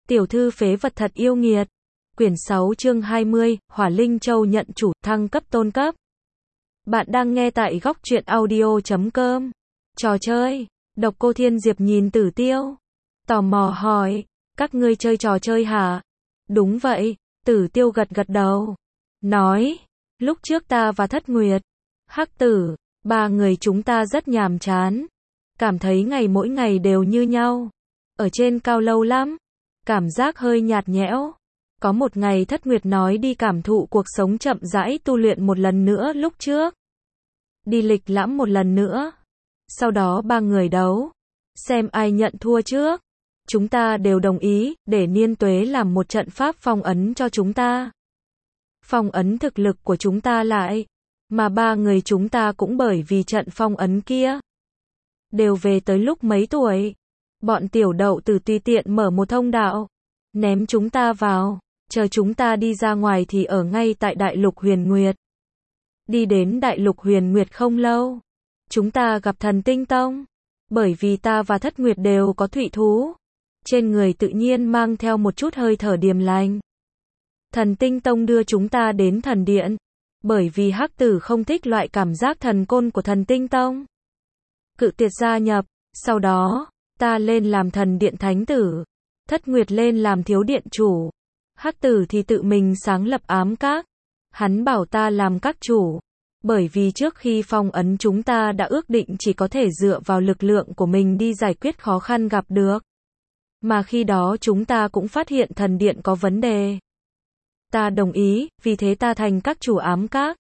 Tiểu thư phế vật thật yêu nghiệt. Quyển 6 chương 20, Hỏa Linh Châu nhận chủ, thăng cấp tôn cấp. Bạn đang nghe tại góc truyện audio.com. Trò chơi. Độc Cô Thiên Diệp nhìn Tử Tiêu, tò mò hỏi, các ngươi chơi trò chơi hả? Đúng vậy, Tử Tiêu gật gật đầu. Nói, lúc trước ta và Thất Nguyệt, Hắc Tử, ba người chúng ta rất nhàm chán. Cảm thấy mỗi ngày đều như nhau. Ở trên cao lâu lắm. Cảm giác hơi nhạt nhẽo. Có một ngày Thất Nguyệt nói đi cảm thụ cuộc sống chậm rãi tu luyện một lần nữa lúc trước. Đi lịch lãm một lần nữa. Sau đó ba người đấu. Xem ai nhận thua trước. Chúng ta đều đồng ý, để Niên Tuế làm một trận pháp phong ấn cho chúng ta. Phong ấn thực lực của chúng ta lại. Mà ba người chúng ta cũng bởi vì trận phong ấn kia. Đều về tới lúc mấy tuổi. Bọn tiểu đậu tử tùy tiện mở một thông đạo. Ném chúng ta vào. Chờ chúng ta đi ra ngoài thì ở ngay tại Đại Lục Huyền Nguyệt. Đi đến Đại Lục Huyền Nguyệt không lâu. Chúng ta gặp Thần Tinh Tông. Bởi vì ta và Thất Nguyệt đều có thụy thú. Trên người tự nhiên mang theo một chút hơi thở điềm lành. Thần Tinh Tông đưa chúng ta đến thần điện. Bởi vì Hắc Tử không thích loại cảm giác thần côn của Thần Tinh Tông. Cự tuyệt gia nhập. Sau đó, ta lên làm thần điện thánh tử. Thất Nguyệt lên làm thiếu điện chủ. Hắc Tử thì tự mình sáng lập ám các. Hắn bảo ta làm các chủ. Bởi vì trước khi phong ấn chúng ta đã ước định chỉ có thể dựa vào lực lượng của mình đi giải quyết khó khăn gặp được. Mà khi đó chúng ta cũng phát hiện thần điện có vấn đề. Ta đồng ý, vì thế ta thành các chủ ám các.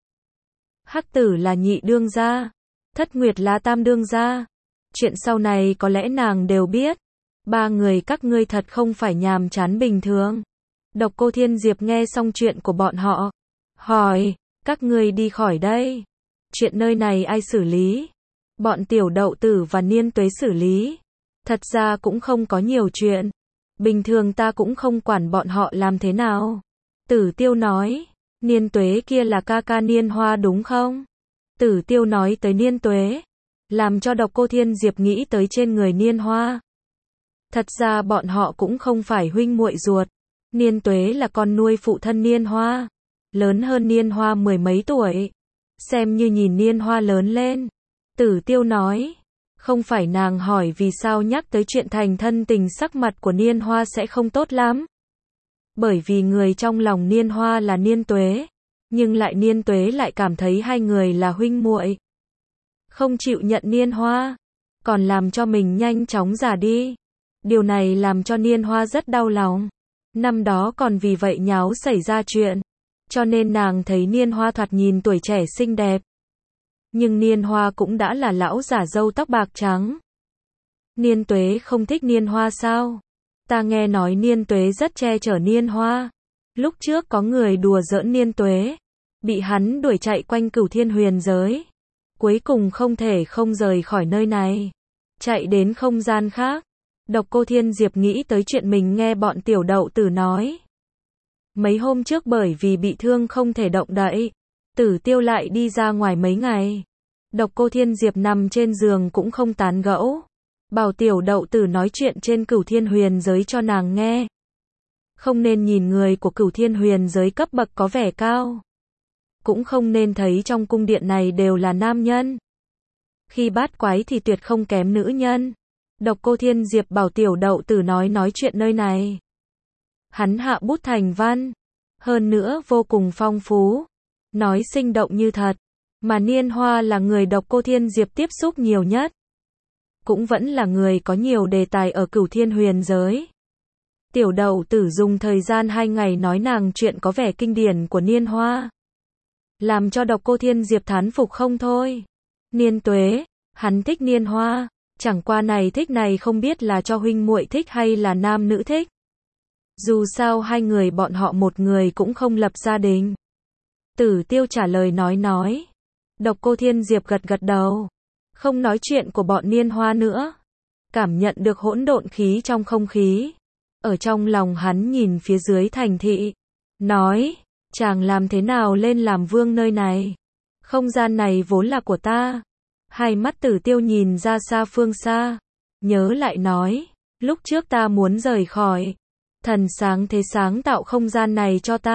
Hắc Tử là nhị đương gia. Thất Nguyệt là tam đương gia. Chuyện sau này có lẽ nàng đều biết. Ba người các ngươi thật không phải nhàm chán bình thường. Độc Cô Thiên Diệp nghe xong chuyện của bọn họ. Hỏi, các ngươi đi khỏi đây. Chuyện nơi này ai xử lý? Bọn tiểu đậu tử và Niên Tuế xử lý. Thật ra cũng không có nhiều chuyện. Bình thường ta cũng không quản bọn họ làm thế nào. Tử Tiêu nói, Niên Tuế kia là ca ca Niên Hoa đúng không? Tử Tiêu nói tới Niên Tuế. Làm cho Độc Cô Thiên Diệp nghĩ tới trên người Niên Hoa. Thật ra bọn họ cũng không phải huynh muội ruột. Niên Tuế là con nuôi phụ thân Niên Hoa. Lớn hơn Niên Hoa mười mấy tuổi. Xem như nhìn Niên Hoa lớn lên. Tử Tiêu nói. Không phải nàng hỏi vì sao nhắc tới chuyện thành thân tình sắc mặt của Niên Hoa sẽ không tốt lắm. Bởi vì người trong lòng Niên Hoa là Niên Tuế. Nhưng lại Niên Tuế lại cảm thấy hai người là huynh muội. Không chịu nhận Niên Hoa. Còn làm cho mình nhanh chóng già đi. Điều này làm cho Niên Hoa rất đau lòng. Năm đó còn vì vậy nháo xảy ra chuyện. Cho nên nàng thấy Niên Hoa thoạt nhìn tuổi trẻ xinh đẹp. Nhưng Niên Hoa cũng đã là lão già râu tóc bạc trắng. Niên Tuế không thích Niên Hoa sao? Ta nghe nói Niên Tuế rất che chở Niên Hoa. Lúc trước có người đùa giỡn Niên Tuế. Bị hắn đuổi chạy quanh Cửu Thiên Huyền giới. Cuối cùng không thể không rời khỏi nơi này. Chạy đến không gian khác. Độc Cô Thiên Diệp nghĩ tới chuyện mình nghe bọn tiểu đậu tử nói. Mấy hôm trước bởi vì bị thương không thể động đậy. Tử Tiêu lại đi ra ngoài mấy ngày. Độc Cô Thiên Diệp nằm trên giường cũng không tán gẫu. Bảo tiểu đậu tử nói chuyện trên Cửu Thiên Huyền giới cho nàng nghe. Không nên nhìn người của Cửu Thiên Huyền giới cấp bậc có vẻ cao. Cũng không nên thấy trong cung điện này đều là nam nhân. Khi bát quái thì tuyệt không kém nữ nhân. Độc Cô Thiên Diệp bảo tiểu đậu tử nói chuyện nơi này. Hắn hạ bút thành văn. Hơn nữa vô cùng phong phú. Nói sinh động như thật. Mà Niên Hoa là người Độc Cô Thiên Diệp tiếp xúc nhiều nhất. Cũng vẫn là người có nhiều đề tài ở Cửu Thiên Huyền giới. Tiểu đậu tử dùng thời gian 2 ngày nói nàng chuyện có vẻ kinh điển của Niên Hoa. Làm cho Độc Cô Thiên Diệp thán phục không thôi. Niên Tuế, hắn thích Niên Hoa. Chẳng qua này thích này không biết là cho huynh muội thích hay là nam nữ thích. Dù sao hai người bọn họ một người cũng không lập gia đình. Tử Tiêu trả lời nói. Độc Cô Thiên Diệp gật gật đầu. Không nói chuyện của bọn Niên Hoa nữa. Cảm nhận được hỗn độn khí trong không khí. Ở trong lòng hắn nhìn phía dưới thành thị. Nói, chàng làm thế nào lên làm vương nơi này? Không gian này vốn là của ta. Hai mắt Tử Tiêu nhìn ra xa phương xa. Nhớ lại nói, lúc trước ta muốn rời khỏi. Thần sáng thế sáng tạo không gian này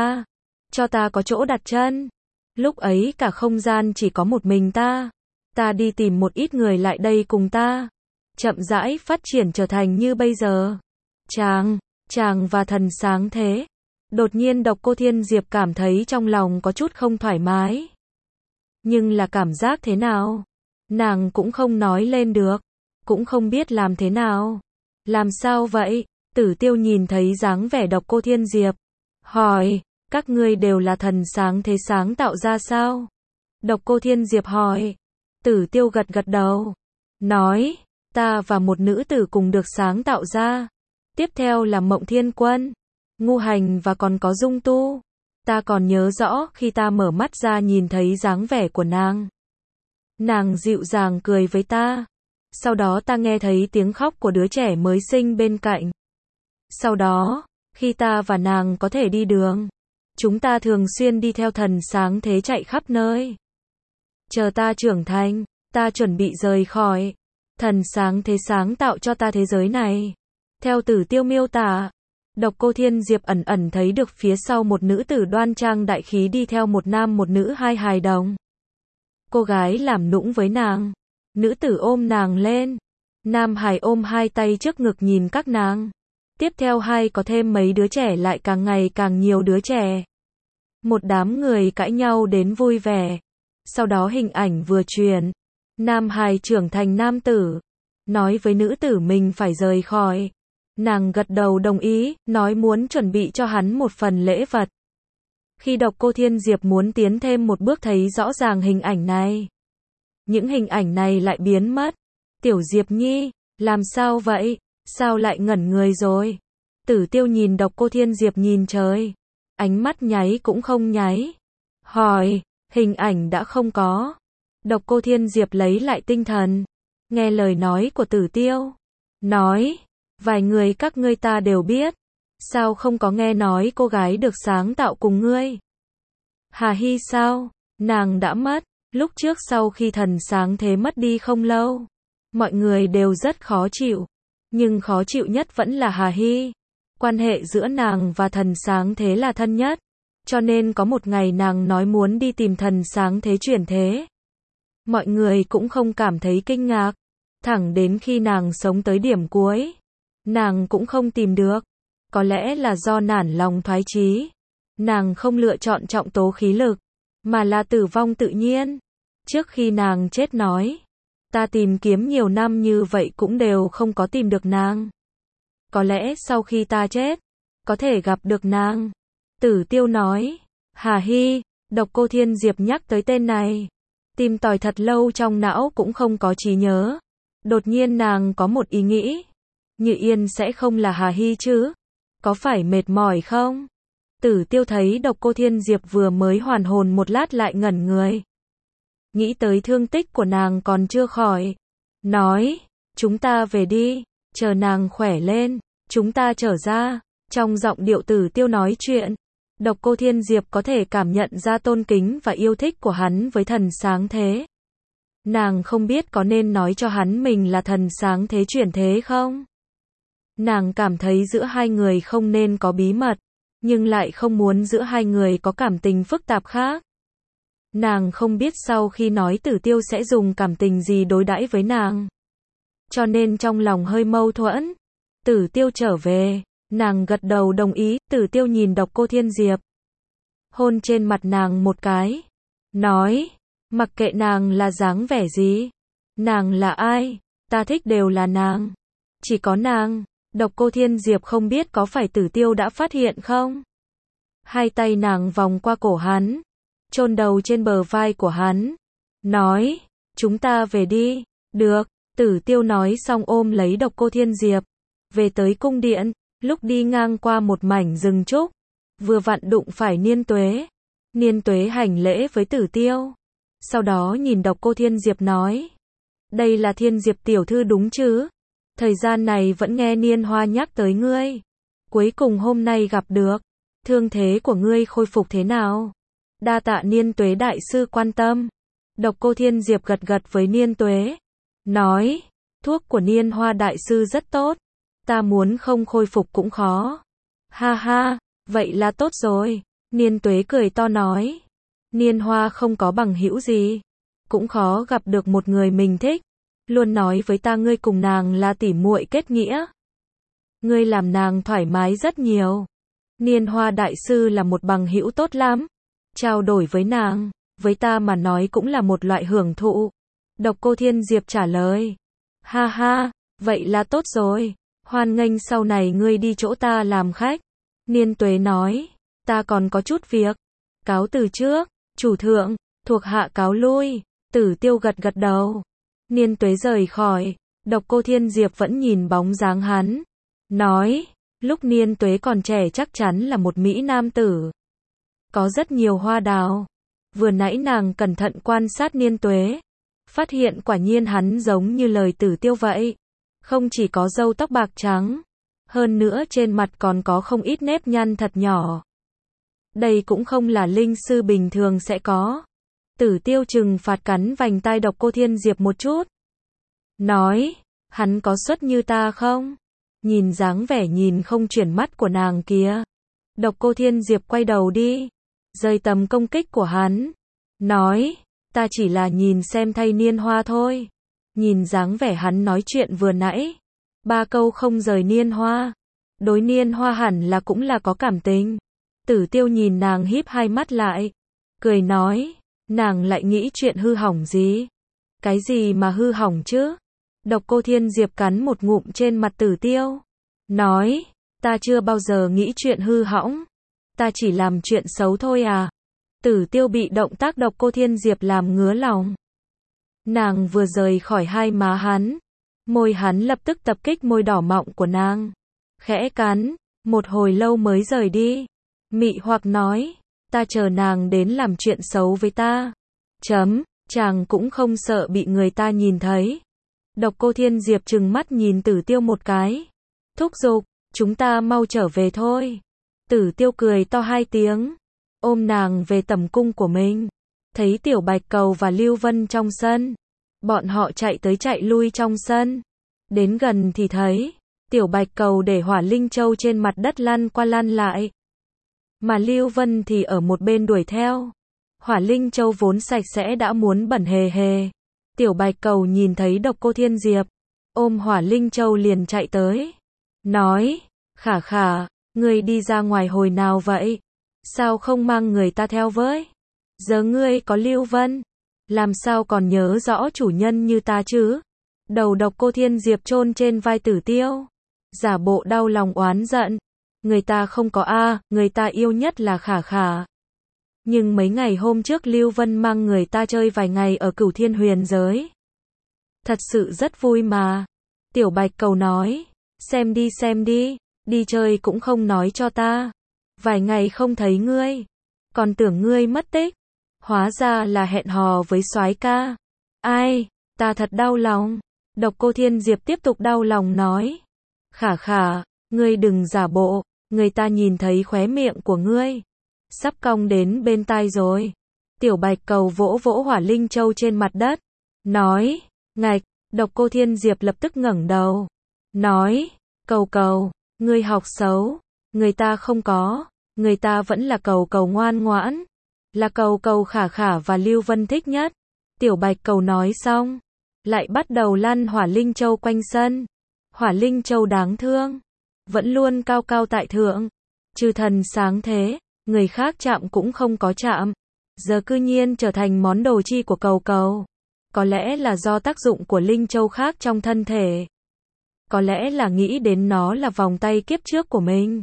cho ta có chỗ đặt chân. Lúc ấy cả không gian chỉ có một mình ta đi tìm một ít người lại đây cùng ta, chậm rãi phát triển trở thành như bây giờ. Chàng và thần sáng thế. Đột nhiên Độc Cô Thiên Diệp cảm thấy trong lòng có chút không thoải mái. Nhưng là cảm giác thế nào? Nàng cũng không nói lên được, cũng không biết làm thế nào. Làm sao vậy? Tử Tiêu nhìn thấy dáng vẻ Độc Cô Thiên Diệp, hỏi, các ngươi đều là thần sáng thế sáng tạo ra sao? Độc Cô Thiên Diệp hỏi. Tử Tiêu gật gật đầu, nói, ta và một nữ tử cùng được sáng tạo ra. Tiếp theo là Mộng Thiên Quân, Ngu Hành và còn có Dung Tu. Ta còn nhớ rõ khi ta mở mắt ra nhìn thấy dáng vẻ của nàng. Nàng dịu dàng cười với ta. Sau đó ta nghe thấy tiếng khóc của đứa trẻ mới sinh bên cạnh. Sau đó, khi ta và nàng có thể đi đường, chúng ta thường xuyên đi theo thần sáng thế chạy khắp nơi. Chờ ta trưởng thành, ta chuẩn bị rời khỏi. Thần sáng thế sáng tạo cho ta thế giới này. Theo Tử Tiêu miêu tả, Độc Cô Thiên Diệp ẩn ẩn thấy được phía sau một nữ tử đoan trang đại khí đi theo một nam một nữ hai hài đồng. Cô gái làm nũng với nàng, nữ tử ôm nàng lên, nam hài ôm hai tay trước ngực nhìn các nàng. Tiếp theo hai có thêm mấy đứa trẻ lại càng ngày càng nhiều đứa trẻ. Một đám người cãi nhau đến vui vẻ. Sau đó hình ảnh vừa chuyển, nam hài trưởng thành nam tử, nói với nữ tử mình phải rời khỏi. Nàng gật đầu đồng ý, nói muốn chuẩn bị cho hắn một phần lễ vật. Khi Độc Cô Thiên Diệp muốn tiến thêm một bước thấy rõ ràng hình ảnh này. Những hình ảnh này lại biến mất. Tiểu Diệp Nhi, làm sao vậy? Sao lại ngẩn người rồi? Tử Tiêu nhìn Độc Cô Thiên Diệp nhìn trời. Ánh mắt nháy cũng không nháy. Hỏi, hình ảnh đã không có. Độc Cô Thiên Diệp lấy lại tinh thần. Nghe lời nói của Tử Tiêu. Nói, vài người các ngươi ta đều biết. Sao không có nghe nói cô gái được sáng tạo cùng ngươi? Hà Hy sao? Nàng đã mất. Lúc trước sau khi thần sáng thế mất đi không lâu, mọi người đều rất khó chịu. Nhưng khó chịu nhất vẫn là Hà Hy. Quan hệ giữa nàng và thần sáng thế là thân nhất. Cho nên có một ngày nàng nói muốn đi tìm thần sáng thế chuyển thế. Mọi người cũng không cảm thấy kinh ngạc. Thẳng đến khi nàng sống tới điểm cuối, nàng cũng không tìm được. Có lẽ là do nản lòng thoái chí. Nàng không lựa chọn trọng tố khí lực, mà là tử vong tự nhiên. Trước khi nàng chết nói, ta tìm kiếm nhiều năm như vậy cũng đều không có tìm được nàng. Có lẽ sau khi ta chết, có thể gặp được nàng. Tử Tiêu nói, Hà Hy, Độc Cô Thiên Diệp nhắc tới tên này. Tìm tòi thật lâu trong não cũng không có trí nhớ. Đột nhiên nàng có một ý nghĩ. Như Yên sẽ không là Hà Hy chứ? Có phải mệt mỏi không? Tử Tiêu thấy Độc Cô Thiên Diệp vừa mới hoàn hồn một lát lại ngẩn người. Nghĩ tới thương tích của nàng còn chưa khỏi. Nói, chúng ta về đi, chờ nàng khỏe lên, chúng ta trở ra. Trong giọng điệu Tử Tiêu nói chuyện, Độc Cô Thiên Diệp có thể cảm nhận ra tôn kính và yêu thích của hắn với thần sáng thế. Nàng không biết có nên nói cho hắn mình là thần sáng thế chuyển thế không? Nàng cảm thấy giữa hai người không nên có bí mật, nhưng lại không muốn giữa hai người có cảm tình phức tạp khác. Nàng không biết sau khi nói Tử Tiêu sẽ dùng cảm tình gì đối đãi với nàng. Cho nên trong lòng hơi mâu thuẫn. Tử Tiêu trở về, nàng gật đầu đồng ý. Tử Tiêu nhìn Độc Cô Thiên Diệp, hôn trên mặt nàng một cái, nói, mặc kệ nàng là dáng vẻ gì, nàng là ai, ta thích đều là nàng. Chỉ có nàng. Độc Cô Thiên Diệp không biết có phải Tử Tiêu đã phát hiện không? Hai tay nàng vòng qua cổ hắn, chôn đầu trên bờ vai của hắn, nói, chúng ta về đi. Được. Tử Tiêu nói xong ôm lấy Độc Cô Thiên Diệp, về tới cung điện. Lúc đi ngang qua một mảnh rừng trúc, vừa vặn đụng phải Niên Tuế. Niên Tuế hành lễ với Tử Tiêu, sau đó nhìn Độc Cô Thiên Diệp nói, đây là Thiên Diệp tiểu thư đúng chứ? Thời gian này vẫn nghe Niên Hoa nhắc tới ngươi. Cuối cùng hôm nay gặp được. Thương thế của ngươi khôi phục thế nào? Đa tạ Niên Tuế đại sư quan tâm. Độc Cô Thiên Diệp gật gật với Niên Tuế, nói, thuốc của Niên Hoa đại sư rất tốt. Ta muốn không khôi phục cũng khó. Ha ha, vậy là tốt rồi. Niên Tuế cười to nói. Niên Hoa không có bằng hữu gì. Cũng khó gặp được một người mình thích. Luôn nói với ta ngươi cùng nàng là tỉ muội kết nghĩa. Ngươi làm nàng thoải mái rất nhiều. Niên Hoa đại sư là một bằng hữu tốt lắm. Trao đổi với nàng, với ta mà nói cũng là một loại hưởng thụ. Độc Cô Thiên Diệp trả lời. Ha ha, vậy là tốt rồi. Hoan nghênh sau này ngươi đi chỗ ta làm khách. Niên Tuế nói. Ta còn có chút việc. Cáo từ trước, chủ thượng, thuộc hạ cáo lui. Tử Tiêu gật gật đầu. Niên Tuế rời khỏi. Độc Cô Thiên Diệp vẫn nhìn bóng dáng hắn. Nói, lúc Niên Tuế còn trẻ chắc chắn là một mỹ nam tử. Có rất nhiều hoa đào. Vừa nãy nàng cẩn thận quan sát Niên Tuế. Phát hiện quả nhiên hắn giống như lời Tử Tiêu vậy. Không chỉ có râu tóc bạc trắng. Hơn nữa trên mặt còn có không ít nếp nhăn thật nhỏ. Đây cũng không là linh sư bình thường sẽ có. Tử Tiêu trừng phạt cắn vành tai Độc Cô Thiên Diệp một chút. Nói, hắn có xuất như ta không? Nhìn dáng vẻ nhìn không chuyển mắt của nàng kia. Độc Cô Thiên Diệp quay đầu đi. Rời tầm công kích của hắn. Nói, ta chỉ là nhìn xem thay Niên Hoa thôi. Nhìn dáng vẻ hắn nói chuyện vừa nãy. 3 câu không rời Niên Hoa. Đối Niên Hoa hẳn là cũng là có cảm tình. Tử Tiêu nhìn nàng híp hai mắt lại. Cười nói, nàng lại nghĩ chuyện hư hỏng gì? Cái gì mà hư hỏng chứ? Độc Cô Thiên Diệp cắn một ngụm trên mặt Tử Tiêu. Nói, ta chưa bao giờ nghĩ chuyện hư hỏng. Ta chỉ làm chuyện xấu thôi à. Tử Tiêu bị động tác Độc Cô Thiên Diệp làm ngứa lòng. Nàng vừa rời khỏi hai má hắn. Môi hắn lập tức tập kích môi đỏ mọng của nàng. Khẽ cắn, một hồi lâu mới rời đi. Mị hoặc nói, ta chờ nàng đến làm chuyện xấu với ta. Chàng cũng không sợ bị người ta nhìn thấy. Độc Cô Thiên Diệp trừng mắt nhìn Tử Tiêu một cái. Thúc giục, chúng ta mau trở về thôi. Tử Tiêu cười to 2 tiếng. Ôm nàng về tẩm cung của mình. Thấy Tiểu Bạch Cầu và Lưu Vân trong sân. Bọn họ chạy tới chạy lui trong sân. Đến gần thì thấy, Tiểu Bạch Cầu để Hỏa Linh Châu trên mặt đất lăn qua lăn lại. Mà Lưu Vân thì ở một bên đuổi theo. Hỏa Linh Châu vốn sạch sẽ đã muốn bẩn hề hề. Tiểu Bạch Cầu nhìn thấy Độc Cô Thiên Diệp. Ôm Hỏa Linh Châu liền chạy tới. Nói, Khả Khả, ngươi đi ra ngoài hồi nào vậy? Sao không mang người ta theo với? Giờ ngươi có Lưu Vân. Làm sao còn nhớ rõ chủ nhân như ta chứ? Đầu Độc Cô Thiên Diệp chôn trên vai Tử Tiêu. Giả bộ đau lòng oán giận. Người ta không có người ta yêu nhất là Khả Khả. Nhưng mấy ngày hôm trước Lưu Vân mang người ta chơi vài ngày ở Cửu Thiên Huyền giới. Thật sự rất vui mà. Tiểu Bạch Cầu nói, xem đi, đi chơi cũng không nói cho ta. Vài ngày không thấy ngươi, còn tưởng ngươi mất tích. Hóa ra là hẹn hò với soái ca. Ai, ta thật đau lòng. Độc Cô Thiên Diệp tiếp tục đau lòng nói. Khả Khả, ngươi đừng giả bộ, người ta nhìn thấy khóe miệng của ngươi. Sắp cong đến bên tai rồi. Tiểu Bạch Cầu vỗ vỗ Hỏa Linh Châu trên mặt đất. Nói, ngạch, Độc Cô Thiên Diệp lập tức ngẩng đầu. Nói, Cầu Cầu, ngươi học xấu. Người ta không có, người ta vẫn là Cầu Cầu ngoan ngoãn. Là Cầu Cầu Khả Khả và Lưu Vân thích nhất. Tiểu Bạch Cầu nói xong, lại bắt đầu lăn Hỏa Linh Châu quanh sân. Hỏa Linh Châu đáng thương, vẫn luôn cao cao tại thượng. Chư thần sáng thế, người khác chạm cũng không có chạm. Giờ cư nhiên trở thành món đồ chi của Cầu Cầu. Có lẽ là do tác dụng của Linh Châu khác trong thân thể. Có lẽ là nghĩ đến nó là vòng tay kiếp trước của mình.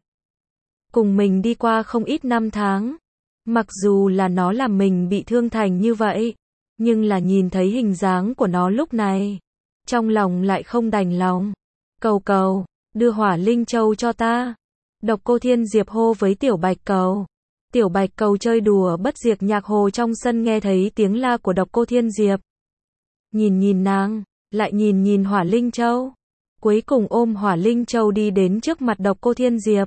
Cùng mình đi qua không ít năm tháng. Mặc dù là nó làm mình bị thương thành như vậy, nhưng là nhìn thấy hình dáng của nó lúc này, trong lòng lại không đành lòng. Cầu Cầu, đưa Hỏa Linh Châu cho ta. Độc Cô Thiên Diệp hô với Tiểu Bạch Cầu. Tiểu Bạch Cầu chơi đùa bất diệt nhạc hồ trong sân nghe thấy tiếng la của Độc Cô Thiên Diệp. Nhìn nàng, lại nhìn Hỏa Linh Châu. Cuối cùng ôm Hỏa Linh Châu đi đến trước mặt Độc Cô Thiên Diệp.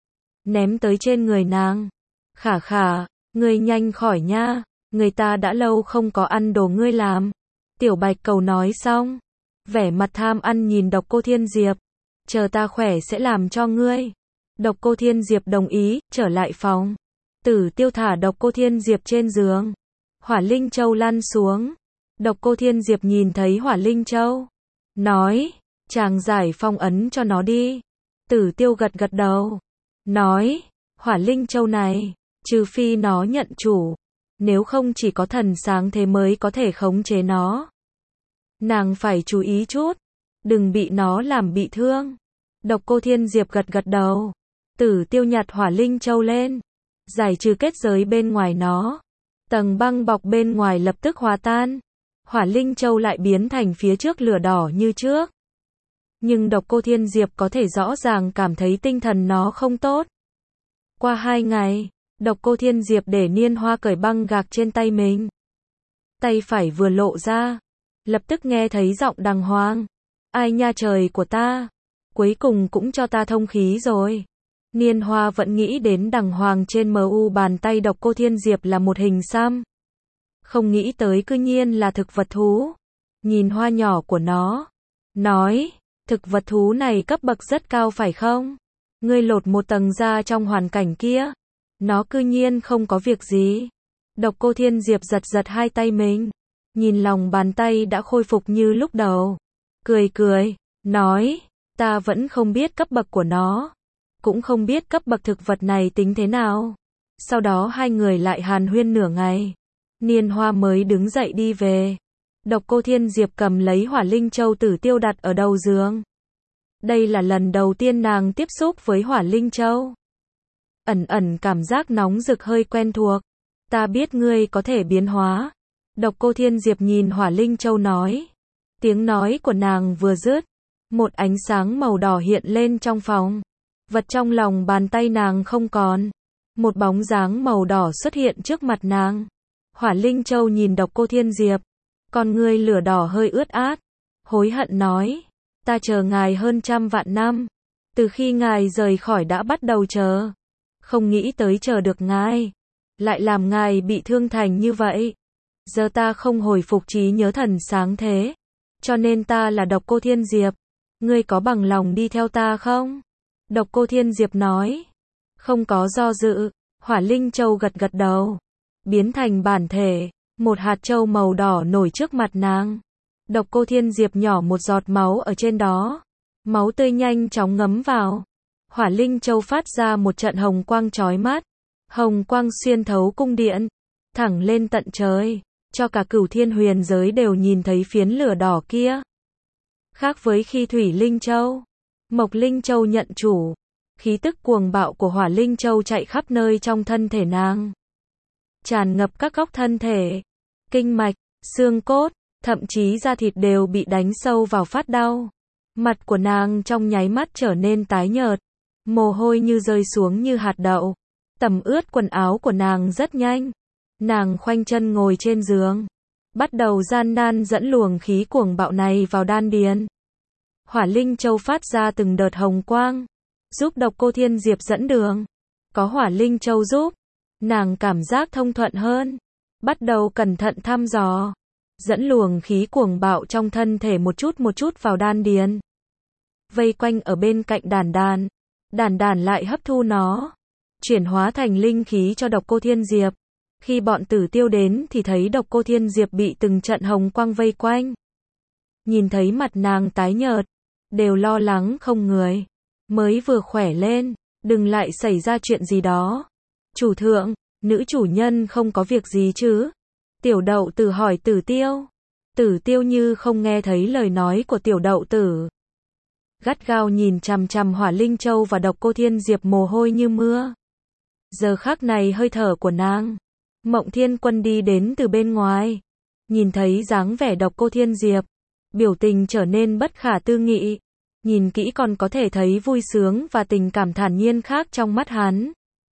Ném tới trên người nàng. Khả Khả, ngươi nhanh khỏi nha, người ta đã lâu không có ăn đồ ngươi làm. Tiểu Bạch Cầu nói xong, vẻ mặt tham ăn nhìn Độc Cô Thiên Diệp. Chờ ta khỏe sẽ làm cho ngươi. Độc Cô Thiên Diệp đồng ý, trở lại phòng. Tử Tiêu thả Độc Cô Thiên Diệp trên giường. Hỏa Linh Châu lăn xuống. Độc Cô Thiên Diệp nhìn thấy Hỏa Linh Châu. Nói, chàng giải phong ấn cho nó đi. Tử Tiêu gật gật đầu. Nói, Hỏa Linh Châu này, trừ phi nó nhận chủ. Nếu không chỉ có thần sáng thế mới có thể khống chế nó. Nàng phải chú ý chút. Đừng bị nó làm bị thương. Độc Cô Thiên Diệp gật gật đầu. Tử Tiêu nhặt Hỏa Linh Châu lên. Giải trừ kết giới bên ngoài nó. Tầng băng bọc bên ngoài lập tức hòa tan. Hỏa Linh Châu lại biến thành phía trước lửa đỏ như trước. Nhưng Độc Cô Thiên Diệp có thể rõ ràng cảm thấy tinh thần nó không tốt. Qua 2 ngày, Độc Cô Thiên Diệp để Niên Hoa cởi băng gạc trên tay mình. Tay phải vừa lộ ra, lập tức nghe thấy giọng đàng hoàng. Ai nha trời của ta, cuối cùng cũng cho ta thông khí rồi. Niên Hoa vẫn nghĩ đến đàng hoàng trên mu bàn tay Độc Cô Thiên Diệp là một hình xăm. Không nghĩ tới cư nhiên là thực vật thú. Nhìn hoa nhỏ của nó, nói, thực vật thú này cấp bậc rất cao phải không? Ngươi lột một tầng ra trong hoàn cảnh kia, nó cư nhiên không có việc gì. Độc Cô Thiên Diệp giật giật hai tay mình, nhìn lòng bàn tay đã khôi phục như lúc đầu. Cười cười, nói, ta vẫn không biết cấp bậc của nó. Cũng không biết cấp bậc thực vật này tính thế nào. Sau đó hai người lại hàn huyên nửa ngày. Niên Hoa mới đứng dậy đi về. Độc Cô Thiên Diệp cầm lấy Hỏa Linh Châu Tử Tiêu đặt ở đầu giường. Đây là lần đầu tiên nàng tiếp xúc với Hỏa Linh Châu. Ẩn ẩn cảm giác nóng rực hơi quen thuộc. Ta biết ngươi có thể biến hóa. Độc Cô Thiên Diệp nhìn Hỏa Linh Châu nói. Tiếng nói của nàng vừa dứt, một ánh sáng màu đỏ hiện lên trong phòng. Vật trong lòng bàn tay nàng không còn. Một bóng dáng màu đỏ xuất hiện trước mặt nàng. Hỏa Linh Châu nhìn Độc Cô Thiên Diệp. Con ngươi lửa đỏ hơi ướt át. Hối hận nói. Ta chờ ngài hơn 100 vạn năm. Từ khi ngài rời khỏi đã bắt đầu chờ. Không nghĩ tới chờ được ngài. Lại làm ngài bị thương thành như vậy. Giờ ta không hồi phục trí nhớ thần sáng thế. Cho nên ta là Độc Cô Thiên Diệp. Ngươi có bằng lòng đi theo ta không? Độc Cô Thiên Diệp nói. Không có do dự. Hỏa Linh Châu gật gật đầu. Biến thành bản thể. Một hạt châu màu đỏ nổi trước mặt nàng. Độc Cô Thiên Diệp nhỏ một giọt máu ở trên đó. Máu tươi nhanh chóng ngấm vào. Hỏa Linh Châu phát ra một trận hồng quang chói mắt. Hồng quang xuyên thấu cung điện. Thẳng lên tận trời. Cho cả Cửu Thiên Huyền giới đều nhìn thấy phiến lửa đỏ kia. Khác với khi Thủy Linh Châu, Mộc Linh Châu nhận chủ. Khí tức cuồng bạo của Hỏa Linh Châu chạy khắp nơi trong thân thể nàng. Tràn ngập các góc thân thể. Kinh mạch, xương cốt, thậm chí da thịt đều bị đánh sâu vào phát đau. Mặt của nàng trong nháy mắt trở nên tái nhợt. Mồ hôi như rơi xuống như hạt đậu. Tẩm ướt quần áo của nàng rất nhanh. Nàng khoanh chân ngồi trên giường. Bắt đầu gian nan dẫn luồng khí cuồng bạo này vào đan điền. Hỏa Linh Châu phát ra từng đợt hồng quang. Giúp Độc Cô Thiên Diệp dẫn đường. Có Hỏa Linh Châu giúp. Nàng cảm giác thông thuận hơn. Bắt đầu cẩn thận thăm dò. Dẫn luồng khí cuồng bạo trong thân thể một chút vào đan điền. Vây quanh ở bên cạnh đàn đàn. Đàn đàn lại hấp thu nó. Chuyển hóa thành linh khí cho Độc Cô Thiên Diệp. Khi bọn Tử Tiêu đến thì thấy Độc Cô Thiên Diệp bị từng trận hồng quang vây quanh. Nhìn thấy mặt nàng tái nhợt. Đều lo lắng không người. Mới vừa khỏe lên. Đừng lại xảy ra chuyện gì đó. Chủ thượng, nữ chủ nhân không có việc gì chứ? Tiểu Đậu Tử hỏi Tử Tiêu. Tử Tiêu như không nghe thấy lời nói của Tiểu Đậu Tử. Gắt gao nhìn chằm chằm Hỏa Linh Châu và Độc Cô Thiên Diệp mồ hôi như mưa. Giờ khắc này hơi thở của nàng. Mộng Thiên Quân đi đến từ bên ngoài. Nhìn thấy dáng vẻ Độc Cô Thiên Diệp. Biểu tình trở nên bất khả tư nghị. Nhìn kỹ còn có thể thấy vui sướng và tình cảm thản nhiên khác trong mắt hắn.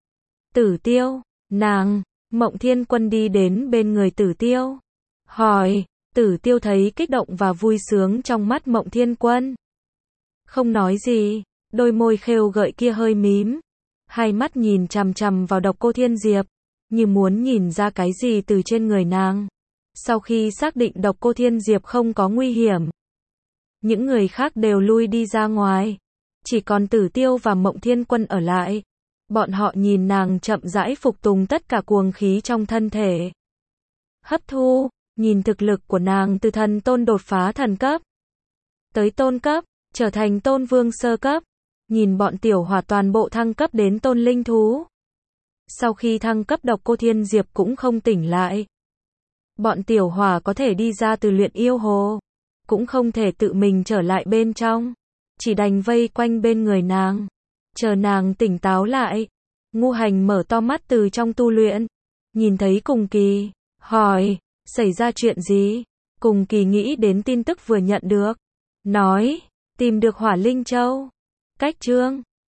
Tử Tiêu, nàng. Mộng Thiên Quân đi đến bên người Tử Tiêu. Hỏi, Tử Tiêu thấy kích động và vui sướng trong mắt Mộng Thiên Quân. Không nói gì, đôi môi khêu gợi kia hơi mím. Hai mắt nhìn chằm chằm vào Độc Cô Thiên Diệp. Như muốn nhìn ra cái gì từ trên người nàng. Sau khi xác định Độc Cô Thiên Diệp không có nguy hiểm. Những người khác đều lui đi ra ngoài. Chỉ còn Tử Tiêu và Mộng Thiên Quân ở lại. Bọn họ nhìn nàng chậm rãi phục tùng tất cả cuồng khí trong thân thể. Hấp thu, nhìn thực lực của nàng từ thần tôn đột phá thần cấp, tới tôn cấp, trở thành tôn vương sơ cấp. Nhìn bọn tiểu hỏa toàn bộ thăng cấp đến tôn linh thú. Sau khi thăng cấp Độc Cô Thiên Diệp cũng không tỉnh lại. Bọn tiểu hỏa có thể đi ra từ luyện yêu hồ, cũng không thể tự mình trở lại bên trong. Chỉ đành vây quanh bên người nàng, chờ nàng tỉnh táo lại. Ngu Hành mở to mắt từ trong tu luyện, nhìn thấy Cùng Kỳ, hỏi, xảy ra chuyện gì? Cùng Kỳ nghĩ đến tin tức vừa nhận được, nói, tìm được Hỏa Linh Châu. Cách chương